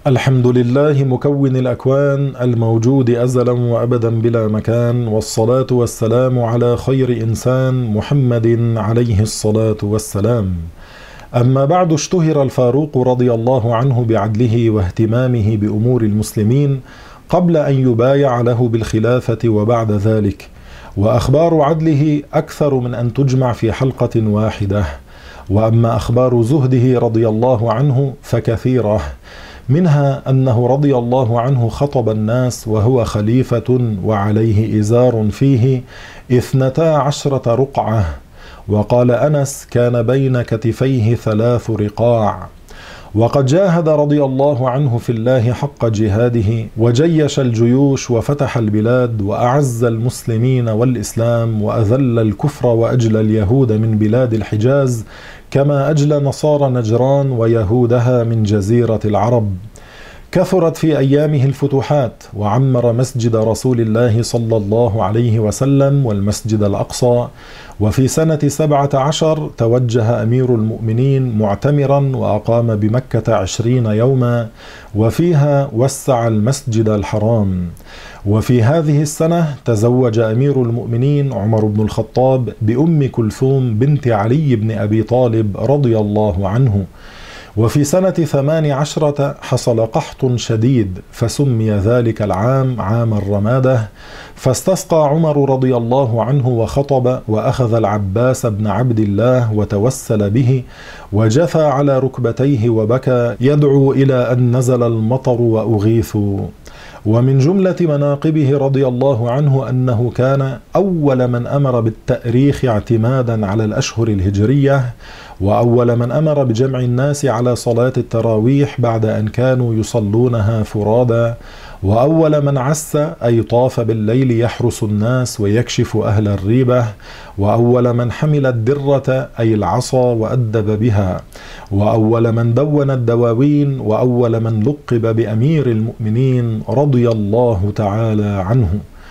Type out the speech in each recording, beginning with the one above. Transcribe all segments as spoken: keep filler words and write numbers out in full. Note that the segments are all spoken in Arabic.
الحمد لله مكون الأكوان الموجود أزلا وأبدا بلا مكان، والصلاة والسلام على خير إنسان محمد عليه الصلاة والسلام. أما بعد، اشتهر الفاروق رضي الله عنه بعدله واهتمامه بأمور المسلمين قبل أن يبايع له بالخلافة وبعد ذلك، وأخبار عدله أكثر من أن تجمع في حلقة واحدة. وأما أخبار زهده رضي الله عنه فكثيرة، منها أنه رضي الله عنه خطب الناس وهو خليفة وعليه إزار فيه اثنتا عشرة رقعة، وقال أنس: كان بين كتفيه ثلاث رقاع. وقد جاهد رضي الله عنه في الله حق جهاده، وجيش الجيوش وفتح البلاد وأعز المسلمين والإسلام، وأذل الكفر وأجلى اليهود من بلاد الحجاز، كما أجلى نصارى نجران ويهودها من جزيرة العرب. كثرت في أيامه الفتوحات، وعمر مسجد رسول الله صلى الله عليه وسلم والمسجد الأقصى. وفي سنة سبعة عشر توجه أمير المؤمنين معتمرا وأقام بمكة عشرين يوما، وفيها وسع المسجد الحرام. وفي هذه السنة تزوج أمير المؤمنين عمر بن الخطاب بأم كلثوم بنت علي بن أبي طالب رضي الله عنه. وفي سنة ثمان عشرة حصل قحط شديد، فسمي ذلك العام عام الرمادة، فاستسقى عمر رضي الله عنه وخطب، وأخذ العباس بن عبد الله وتوسل به، وجثى على ركبتيه وبكى يدعو إلى أن نزل المطر وأغيثوا. ومن جملة مناقبه رضي الله عنه أنه كان أول من أمر بالتأريخ اعتمادا على الأشهر الهجرية، وأول من أمر بجمع الناس على صلاة التراويح بعد أن كانوا يصلونها فرادا، وأول من عس أي طاف بالليل يحرس الناس ويكشف أهل الريبة، وأول من حمل الدرة أي العصا وأدب بها، وأول من دون الدواوين، وأول من لقب بأمير المؤمنين رضي الله تعالى عنه.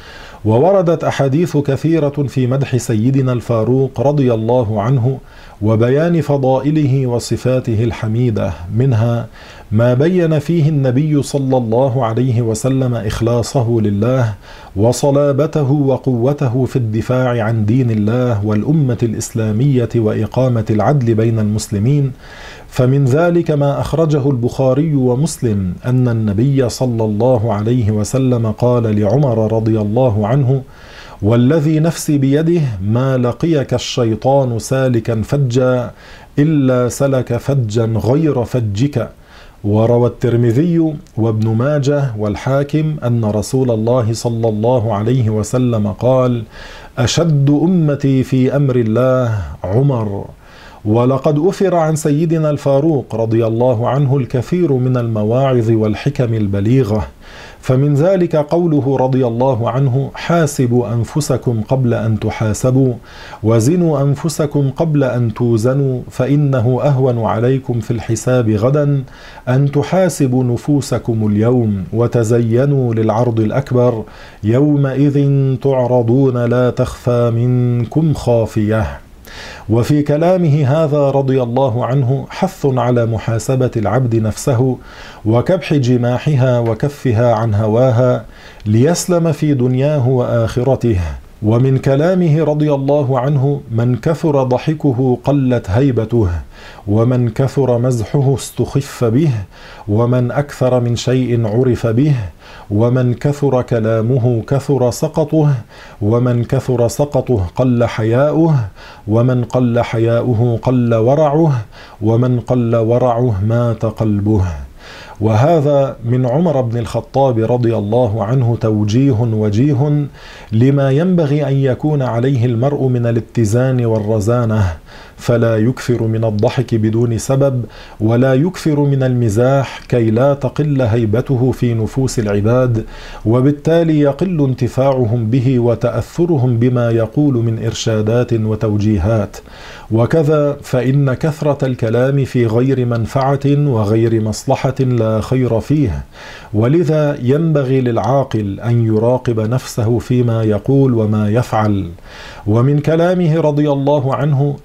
ووردت أحاديث كثيرة في مدح سيدنا الفاروق رضي الله عنه وبيان فضائله وصفاته الحميدة، منها ما بين فيه النبي صلى الله عليه وسلم إخلاصه لله وصلابته وقوته في الدفاع عن دين الله والأمة الإسلامية وإقامة العدل بين المسلمين. فمن ذلك ما أخرجه البخاري ومسلم أن النبي صلى الله عليه وسلم قال لعمر رضي الله عنه: والذي نفسي بيده ما لقيك الشيطان سالكا فجا إلا سلك فجا غير فجك. وروى الترمذي وابن ماجه والحاكم أن رسول الله صلى الله عليه وسلم قال: أشد أمتي في أمر الله عمر. ولقد أثر عن سيدنا الفاروق رضي الله عنه الكثير من المواعظ والحكم البليغة، فمن ذلك قوله رضي الله عنه: حاسبوا أنفسكم قبل أن تحاسبوا، وزنوا أنفسكم قبل أن توزنوا، فإنه أهون عليكم في الحساب غدا أن تحاسبوا نفوسكم اليوم، وتزينوا للعرض الأكبر، يومئذ تعرضون لا تخفى منكم خافية. وفي كلامه هذا رضي الله عنه حث على محاسبة العبد نفسه وكبح جماحها وكفها عن هواها ليسلم في دنياه وآخرته. ومن كلامه رضي الله عنه: من كثر ضحكه قلت هيبته، ومن كثر مزحه استخف به، ومن أكثر من شيء عرف به، ومن كثر كلامه كثر سقطه، ومن كثر سقطه قل حياؤه، ومن قل حياؤه قل ورعه، ومن قل ورعه مات قلبه. وهذا من عمر بن الخطاب رضي الله عنه توجيه وجيه لما ينبغي أن يكون عليه المرء من الاتزان والرزانة، فلا يكثر من الضحك بدون سبب، ولا يكثر من المزاح كي لا تقل هيبته في نفوس العباد، وبالتالي يقل انتفاعهم به وتأثرهم بما يقول من إرشادات وتوجيهات. وكذا فإن كثرة الكلام في غير منفعة وغير مصلحة لا خير فيه، ولذا ينبغي للعاقل أن يراقب نفسه فيما يقول وما يفعل. ومن كلامه رضي الله عنه: لا تظن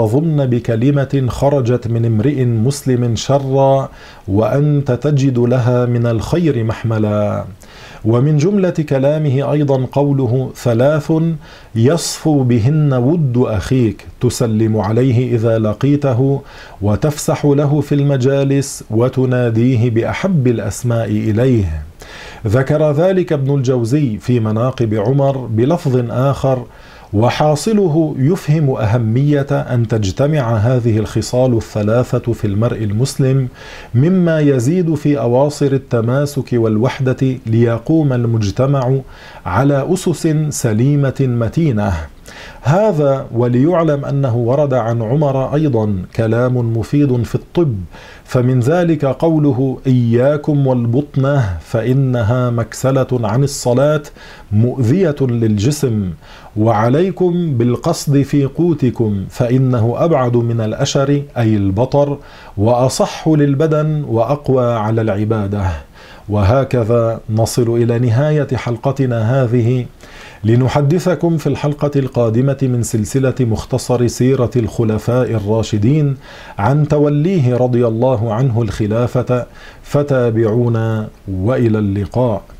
تظن بكلمة خرجت من امرئ مسلم شرا وأنت تجد لها من الخير محملا. ومن جملة كلامه أيضا قوله: ثلاث يصفو بهن ود أخيك، تسلم عليه إذا لقيته، وتفسح له في المجالس، وتناديه بأحب الأسماء إليه. ذكر ذلك ابن الجوزي في مناقب عمر بلفظ آخر: وحاصله يفهم أهمية أن تجتمع هذه الخصال الثلاثة في المرء المسلم، مما يزيد في أواصر التماسك والوحدة، ليقوم المجتمع على أسس سليمة متينة. هذا وليعلم أنه ورد عن عمر أيضا كلام مفيد في الطب، فمن ذلك قوله: إياكم والبطنة فإنها مكسلة عن الصلاة مؤذية للجسم، وعليكم بالقصد في قوتكم فإنه أبعد من الأشر أي البطر، وأصح للبدن وأقوى على العبادة. وهكذا نصل إلى نهاية حلقتنا هذه، لنحدثكم في الحلقة القادمة من سلسلة مختصر سيرة الخلفاء الراشدين عن توليه رضي الله عنه الخلافة، فتابعونا وإلى اللقاء.